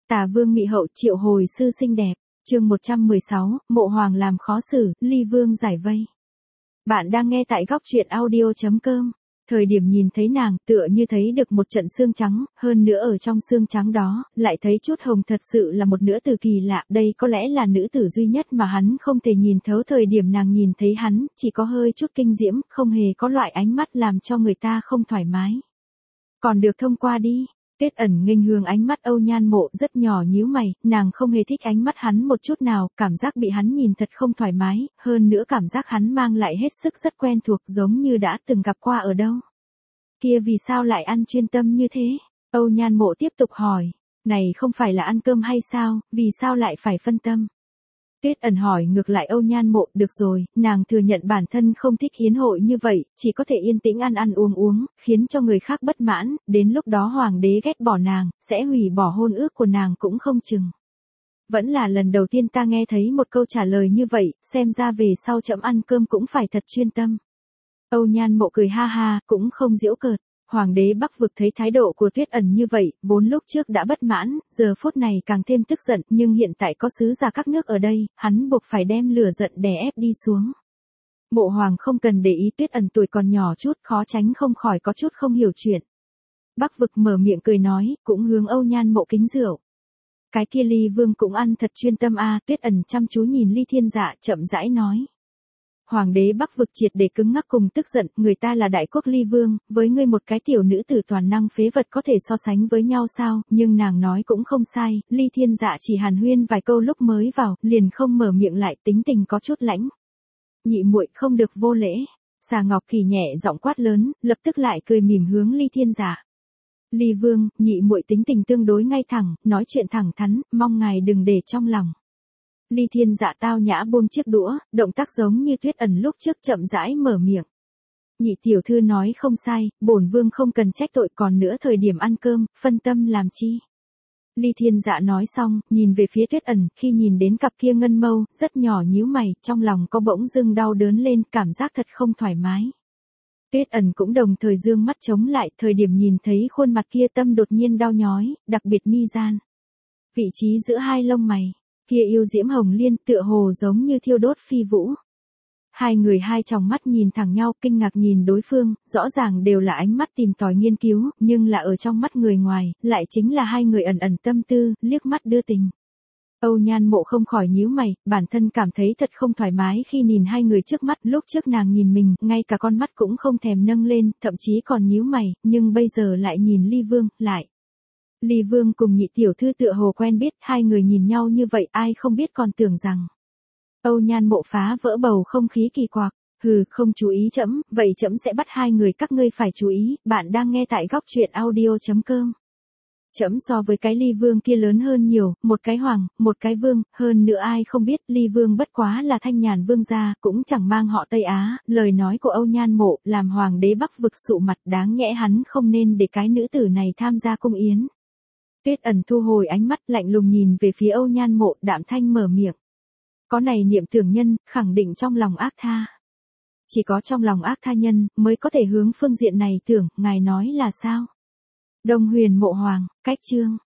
Tà vương mị hậu triệu hồi sư xinh đẹp, chương 116, mộ hoàng làm khó xử, ly vương giải vây. Bạn đang nghe tại góc truyện audio.com. Thời điểm nhìn thấy nàng tựa như thấy được một trận xương trắng, hơn nữa ở trong xương trắng đó, lại thấy chút hồng thật sự là một nữ tử kỳ lạ. Đây có lẽ là nữ tử duy nhất mà hắn không thể nhìn thấu. Thời điểm nàng nhìn thấy hắn, chỉ có hơi chút kinh diễm, không hề có loại ánh mắt làm cho người ta không thoải mái. Còn được thông qua đi. Tuyết Ẩn nghênh hướng ánh mắt Âu Nhan Mộ rất nhỏ nhíu mày, nàng không hề thích ánh mắt hắn một chút nào, cảm giác bị hắn nhìn thật không thoải mái, hơn nữa cảm giác hắn mang lại hết sức rất quen thuộc giống như đã từng gặp qua ở đâu. Kia vì sao lại ăn chuyên tâm như thế? Âu Nhan Mộ tiếp tục hỏi, này không phải là ăn cơm hay sao, vì sao lại phải phân tâm? Tuyết Ẩn hỏi ngược lại Âu Nhan Mộ, được rồi, nàng thừa nhận bản thân không thích hiến hội như vậy, chỉ có thể yên tĩnh ăn ăn uống, khiến cho người khác bất mãn, đến lúc đó hoàng đế ghét bỏ nàng, sẽ hủy bỏ hôn ước của nàng cũng không chừng. Vẫn là lần đầu tiên ta nghe thấy một câu trả lời như vậy, xem ra về sau trẫm ăn cơm cũng phải thật chuyên tâm. Âu Nhan Mộ cười ha ha, cũng không giễu cợt. Hoàng đế Bắc Vực thấy thái độ của Tuyết Ẩn như vậy, vốn lúc trước đã bất mãn, giờ phút này càng thêm tức giận, nhưng hiện tại có sứ giả các nước ở đây, hắn buộc phải đem lửa giận đè ép đi xuống. Mộ hoàng không cần để ý Tuyết Ẩn tuổi còn nhỏ chút, khó tránh không khỏi có chút không hiểu chuyện. Bắc Vực mở miệng cười nói, cũng hướng Âu Nhan Mộ kính rượu. Cái kia Ly Vương cũng ăn thật chuyên tâm a. Tuyết Ẩn chăm chú nhìn Ly Thiên Dạ chậm rãi nói. Hoàng đế Bắc Vực triệt để cứng ngắc cùng tức giận, người ta là đại quốc Ly Vương, với ngươi một cái tiểu nữ tử toàn năng phế vật có thể so sánh với nhau sao, nhưng nàng nói cũng không sai, Ly Thiên Dạ chỉ hàn huyên vài câu lúc mới vào, liền không mở miệng lại, tính tình có chút lãnh. Nhị muội không được vô lễ. Xà Ngọc Kỳ nhẹ giọng quát lớn, lập tức lại cười mỉm hướng Ly Thiên Dạ. Ly Vương, nhị muội tính tình tương đối ngay thẳng, nói chuyện thẳng thắn, mong ngài đừng để trong lòng. Ly Thiên Dạ tao nhã buông chiếc đũa, động tác giống như Tuyết Ẩn lúc trước chậm rãi mở miệng. Nhị tiểu thư nói không sai, bổn vương không cần trách tội, còn nữa thời điểm ăn cơm, phân tâm làm chi. Ly Thiên Dạ nói xong, nhìn về phía Tuyết Ẩn, khi nhìn đến cặp kia ngân mâu, rất nhỏ nhíu mày, trong lòng có bỗng dưng đau đớn lên, cảm giác thật không thoải mái. Tuyết Ẩn cũng đồng thời dương mắt chống lại, thời điểm nhìn thấy khuôn mặt kia tâm đột nhiên đau nhói, đặc biệt mi gian. Vị trí giữa hai lông mày. Kia yêu diễm hồng liên tựa hồ giống như thiêu đốt phi vũ. Hai người hai tròng mắt nhìn thẳng nhau, kinh ngạc nhìn đối phương, rõ ràng đều là ánh mắt tìm tòi nghiên cứu, nhưng là ở trong mắt người ngoài, lại chính là hai người ẩn ẩn tâm tư, liếc mắt đưa tình. Âu Nhan Mộ không khỏi nhíu mày, bản thân cảm thấy thật không thoải mái khi nhìn hai người trước mắt, lúc trước nàng nhìn mình, ngay cả con mắt cũng không thèm nâng lên, thậm chí còn nhíu mày, nhưng bây giờ lại nhìn Ly Vương, lại. Ly Vương cùng nhị tiểu thư tựa hồ quen biết, hai người nhìn nhau như vậy ai không biết còn tưởng rằng. Âu Nhan Mộ phá vỡ bầu không khí kỳ quặc, hừ không chú ý trẫm, vậy trẫm sẽ bắt hai người các ngươi phải chú ý, bạn đang nghe tại góc truyện audio.com. Trẫm so với cái Ly Vương kia lớn hơn nhiều, một cái hoàng, một cái vương, hơn nữa ai không biết Ly Vương bất quá là Thanh Nhàn vương gia, cũng chẳng mang họ Tây Á, lời nói của Âu Nhan Mộ làm hoàng đế Bắc Vực sụ mặt, đáng nhẽ hắn không nên để cái nữ tử này tham gia cung yến. Tuyết Ẩn thu hồi ánh mắt lạnh lùng nhìn về phía Âu Nhan Mộ, đạm thanh mở miệng. Có này niệm tưởng nhân, khẳng định trong lòng ác tha. Chỉ có trong lòng ác tha nhân, mới có thể hướng phương diện này tưởng, ngài nói là sao? Đông Huyền Mộ Hoàng, cách chương.